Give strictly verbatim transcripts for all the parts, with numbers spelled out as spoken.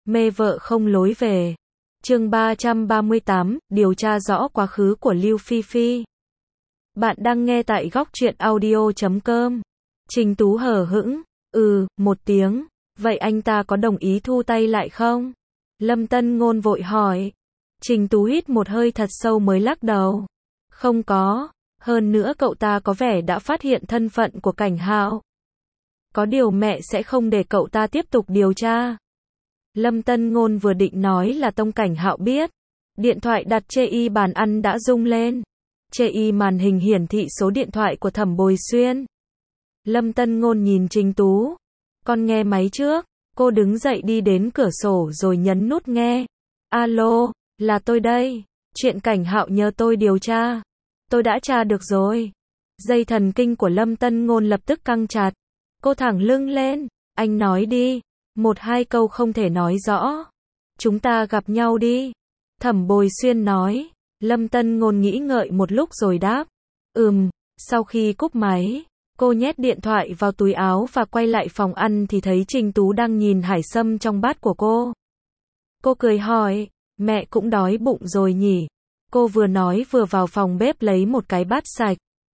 Mê vợ không lối về. Chương ba trăm ba mươi tám, điều tra rõ quá khứ của Lưu Phi Phi. Bạn đang nghe tại góc truyện audio chấm com. Trình Tú hờ hững, ừ, một tiếng, vậy anh ta có đồng ý thu tay lại không? Lâm Tân Ngôn vội hỏi. Trình Tú hít một hơi thật sâu mới lắc đầu. Không có, hơn nữa cậu ta có vẻ đã phát hiện thân phận của Cảnh Hạo. Có điều mẹ sẽ không để cậu ta tiếp tục điều tra. Lâm Tân Ngôn vừa định nói là Tông Cảnh Hạo biết. Điện thoại đặt chê y bàn ăn đã rung lên. Chê y màn hình hiển thị số điện thoại của Thẩm Bồi Xuyên. Lâm Tân Ngôn nhìn Trình Tú. Con nghe máy trước. Cô đứng dậy đi đến cửa sổ rồi nhấn nút nghe. Alo, là tôi đây. Chuyện Cảnh Hạo nhờ tôi điều tra. Tôi đã tra được rồi. Dây thần kinh của Lâm Tân Ngôn lập tức căng chặt. Cô thẳng lưng lên. Anh nói đi. Một hai câu không thể nói rõ. Chúng ta gặp nhau đi. Thẩm Bồi Xuyên nói. Lâm Tân Ngôn nghĩ ngợi một lúc rồi đáp. Ừm, sau khi cúp máy, cô nhét điện thoại vào túi áo và quay lại phòng ăn thì thấy Trình Tú đang nhìn hải sâm trong bát của cô. Cô cười hỏi, mẹ cũng đói bụng rồi nhỉ? Cô vừa nói vừa vào phòng bếp lấy một cái bát sạch.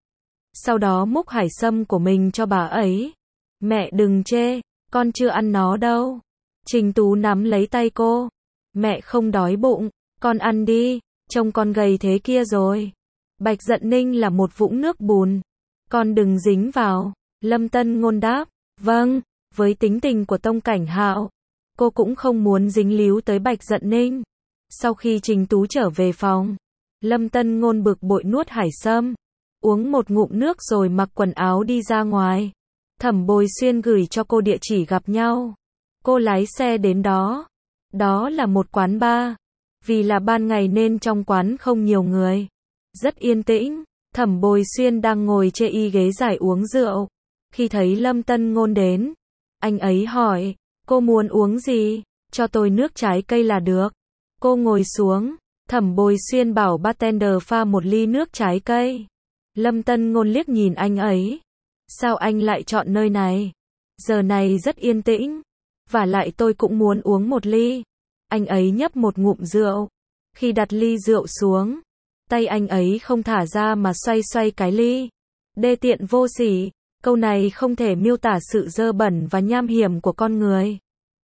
Sau đó múc hải sâm của mình cho bà ấy. Mẹ đừng chê, con chưa ăn nó đâu. Trình Tú nắm lấy tay cô. Mẹ không đói bụng, con ăn đi, trông con gầy thế kia rồi. Bạch Dận Ninh là một vũng nước bùn. Con đừng dính vào. Lâm Tân Ngôn đáp. Vâng, với tính tình của Tông Cảnh Hạo, cô cũng không muốn dính líu tới Bạch Dận Ninh. Sau khi Trình Tú trở về phòng, Lâm Tân Ngôn bực bội nuốt hải sâm, uống một ngụm nước rồi mặc quần áo đi ra ngoài. Thẩm Bồi Xuyên gửi cho cô địa chỉ gặp nhau. Cô lái xe đến đó. Đó là một quán bar. Vì là ban ngày nên trong quán không nhiều người. Rất yên tĩnh. Thẩm Bồi Xuyên đang ngồi chê y ghế dài uống rượu. Khi thấy Lâm Tân Ngôn đến, anh ấy hỏi, cô muốn uống gì? Cho tôi nước trái cây là được. Cô ngồi xuống. Thẩm Bồi Xuyên bảo bartender pha một ly nước trái cây. Lâm Tân Ngôn liếc nhìn anh ấy. Sao anh lại chọn nơi này? Giờ này rất yên tĩnh. Và lại tôi cũng muốn uống một ly. Anh ấy nhấp một ngụm rượu. Khi đặt ly rượu xuống, tay anh ấy không thả ra mà xoay xoay cái ly. Đê tiện vô sỉ. Câu này không thể miêu tả sự dơ bẩn và nham hiểm của con người.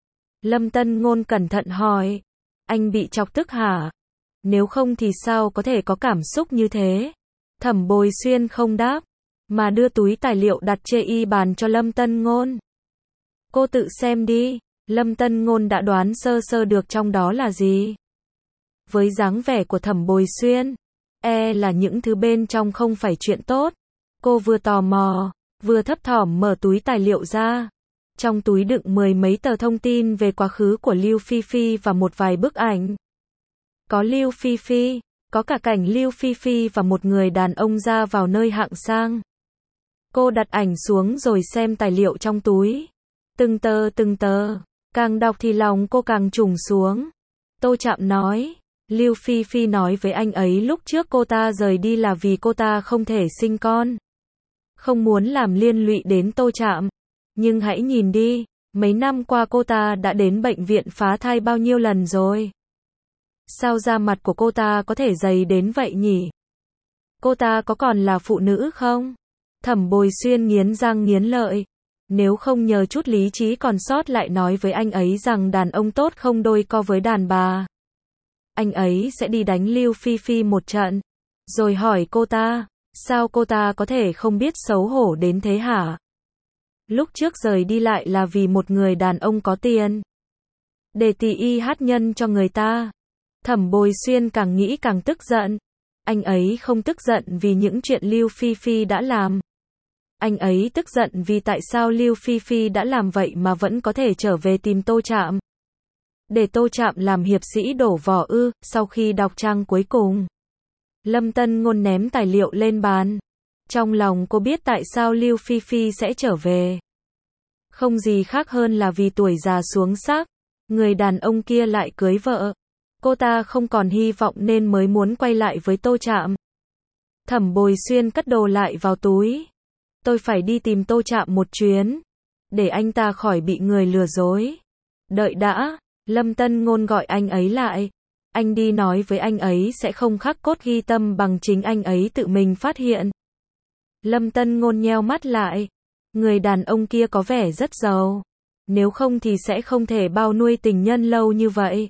Lâm Tân Ngôn cẩn thận hỏi. Anh bị chọc tức hả? Nếu không thì sao có thể có cảm xúc như thế? Thẩm Bồi Xuyên không đáp, mà đưa túi tài liệu đặt chê y bàn cho Lâm Tân Ngôn. Cô tự xem đi. Lâm Tân Ngôn đã đoán sơ sơ được trong đó là gì. Với dáng vẻ của Thẩm Bồi Xuyên, e là những thứ bên trong không phải chuyện tốt. Cô vừa tò mò, vừa thấp thỏm mở túi tài liệu ra. Trong túi đựng mười mấy tờ thông tin về quá khứ của Lưu Phi Phi và một vài bức ảnh. Có Lưu Phi Phi, có cả cảnh Lưu Phi Phi và một người đàn ông ra vào nơi hạng sang. Cô đặt ảnh xuống rồi xem tài liệu trong túi. Từng tờ từng tờ, càng đọc thì lòng cô càng trùng xuống. Tô Trạm nói, Lưu Phi Phi nói với anh ấy lúc trước cô ta rời đi là vì cô ta không thể sinh con. Không muốn làm liên lụy đến Tô Trạm. Nhưng hãy nhìn đi, mấy năm qua cô ta đã đến bệnh viện phá thai bao nhiêu lần rồi. Sao da mặt của cô ta có thể dày đến vậy nhỉ? Cô ta có còn là phụ nữ không? Thẩm Bồi Xuyên nghiến răng nghiến lợi. Nếu không nhờ chút lý trí còn sót lại nói với anh ấy rằng đàn ông tốt không đôi co với đàn bà. Anh ấy sẽ đi đánh Lưu Phi Phi một trận. Rồi hỏi cô ta, sao cô ta có thể không biết xấu hổ đến thế hả? Lúc trước rời đi lại là vì một người đàn ông có tiền. Để tì y hát nhân cho người ta. Thẩm Bồi Xuyên càng nghĩ càng tức giận. Anh ấy không tức giận vì những chuyện Lưu Phi Phi đã làm. Anh ấy tức giận vì tại sao Lưu Phi Phi đã làm vậy mà vẫn có thể trở về tìm Tô Trạm. Để Tô Trạm làm hiệp sĩ đổ vỏ ư? Sau khi đọc trang cuối cùng, Lâm Tân Ngôn ném tài liệu lên bàn. Trong lòng cô biết tại sao Lưu Phi Phi sẽ trở về. Không gì khác hơn là vì tuổi già xuống sắc. Người đàn ông kia lại cưới vợ. Cô ta không còn hy vọng nên mới muốn quay lại với Tô Trạm. Thẩm Bồi Xuyên cất đồ lại vào túi. Tôi phải đi tìm Tô Trạm một chuyến. Để anh ta khỏi bị người lừa dối. Đợi đã. Lâm Tân Ngôn gọi anh ấy lại. Anh đi nói với anh ấy sẽ không khắc cốt ghi tâm bằng chính anh ấy tự mình phát hiện. Lâm Tân Ngôn nheo mắt lại. Người đàn ông kia có vẻ rất giàu. Nếu không thì sẽ không thể bao nuôi tình nhân lâu như vậy.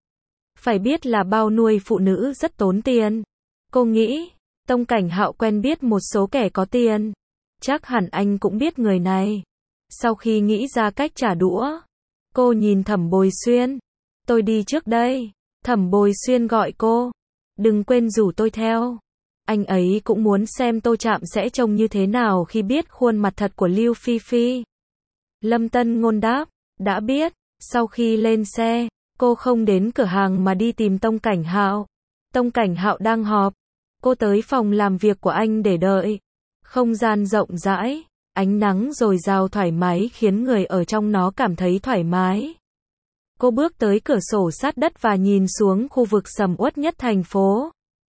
Phải biết là bao nuôi phụ nữ rất tốn tiền. Cô nghĩ, Tông Cảnh Hạo quen biết một số kẻ có tiền. Chắc hẳn anh cũng biết người này. Sau khi nghĩ ra cách trả đũa, cô nhìn Thẩm Bồi Xuyên. Tôi đi trước đây. Thẩm Bồi Xuyên gọi cô. Đừng quên rủ tôi theo. Anh ấy cũng muốn xem Tô Trạm sẽ trông như thế nào khi biết khuôn mặt thật của Lưu Phi Phi. Lâm Tân Ngôn đáp, đã biết. Sau khi lên xe, cô không đến cửa hàng mà đi tìm Tông Cảnh Hạo. Tông Cảnh Hạo đang họp. Cô tới phòng làm việc của anh để đợi. Không gian rộng rãi, ánh nắng dồi dào thoải mái khiến người ở trong nó cảm thấy thoải mái. Cô bước tới cửa sổ sát đất và nhìn xuống khu vực sầm uất nhất thành phố.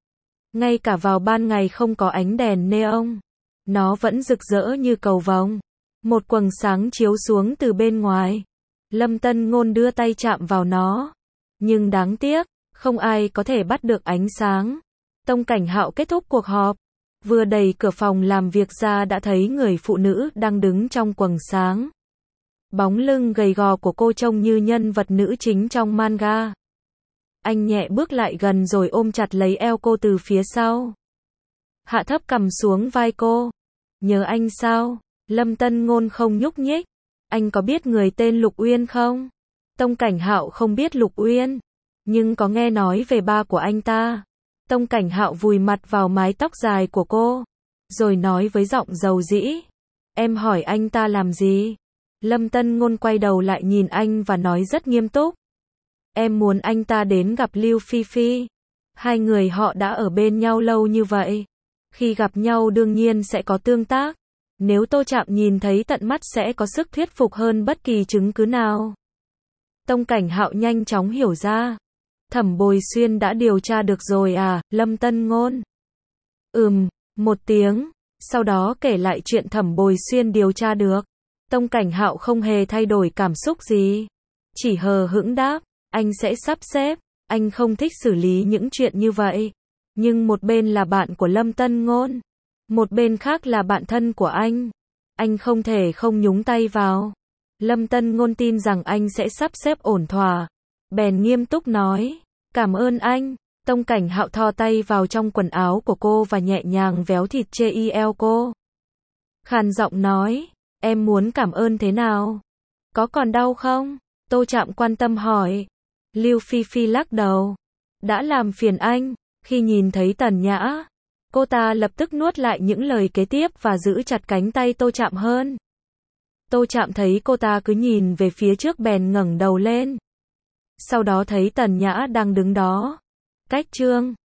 Ngay cả vào ban ngày không có ánh đèn neon, nó vẫn rực rỡ như cầu vồng. Một quầng sáng chiếu xuống từ bên ngoài. Lâm Tân Ngôn đưa tay chạm vào nó. Nhưng đáng tiếc, không ai có thể bắt được ánh sáng. Tông Cảnh Hạo kết thúc cuộc họp. Vừa đẩy cửa phòng làm việc ra đã thấy người phụ nữ đang đứng trong quầng sáng. Bóng lưng gầy gò của cô trông như nhân vật nữ chính trong manga. Anh nhẹ bước lại gần rồi ôm chặt lấy eo cô từ phía sau. Hạ thấp cằm xuống vai cô. Nhớ anh sao? Lâm Tân Ngôn không nhúc nhích. Anh có biết người tên Lục Uyên không? Tông Cảnh Hạo không biết Lục Uyên, nhưng có nghe nói về ba của anh ta. Tông Cảnh Hạo vùi mặt vào mái tóc dài của cô, rồi nói với giọng dầu dĩ. Em hỏi anh ta làm gì? Lâm Tân Ngôn quay đầu lại nhìn anh và nói rất nghiêm túc. Em muốn anh ta đến gặp Lưu Phi Phi. Hai người họ đã ở bên nhau lâu như vậy. Khi gặp nhau đương nhiên sẽ có tương tác. Nếu Tô Trạm nhìn thấy tận mắt sẽ có sức thuyết phục hơn bất kỳ chứng cứ nào. Tông Cảnh Hạo nhanh chóng hiểu ra. Thẩm Bồi Xuyên đã điều tra được rồi à, Lâm Tân Ngôn? Ừm, một tiếng. Sau đó kể lại chuyện Thẩm Bồi Xuyên điều tra được. Tông Cảnh Hạo không hề thay đổi cảm xúc gì. Chỉ hờ hững đáp, anh sẽ sắp xếp. Anh không thích xử lý những chuyện như vậy. Nhưng một bên là bạn của Lâm Tân Ngôn. Một bên khác là bạn thân của anh. Anh không thể không nhúng tay vào. Lâm Tân Ngôn tin rằng anh sẽ sắp xếp ổn thỏa. Bèn nghiêm túc nói, cảm ơn anh. Tông Cảnh Hạo thò tay vào trong quần áo của cô và nhẹ nhàng véo thịt chê y eo cô. Khàn giọng nói, em muốn cảm ơn thế nào? Có còn đau không? Tô Trạm quan tâm hỏi. Lưu Phi Phi lắc đầu. Đã làm phiền anh. Khi nhìn thấy Tần Nhã, cô ta lập tức nuốt lại những lời kế tiếp và giữ chặt cánh tay Tô Trạm hơn. Tô Trạm thấy cô ta cứ nhìn về phía trước bèn ngẩng đầu lên. Sau đó thấy Tần Nhã đang đứng đó, cách chương